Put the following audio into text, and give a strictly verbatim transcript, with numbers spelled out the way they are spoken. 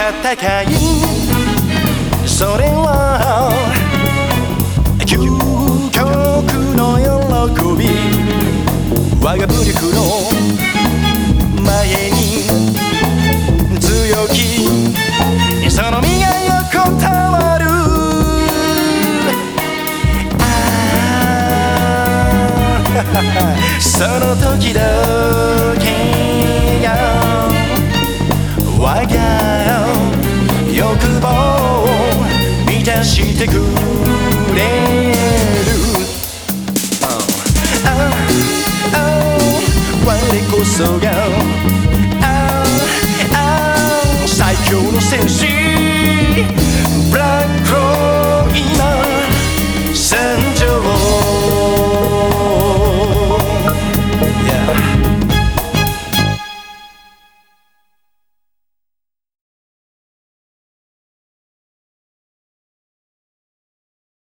戦いそれは究極の喜び我が武力の前に強きその身が横たわるその時だけが我が欲望を満たしてくれる、oh, oh, 我こそが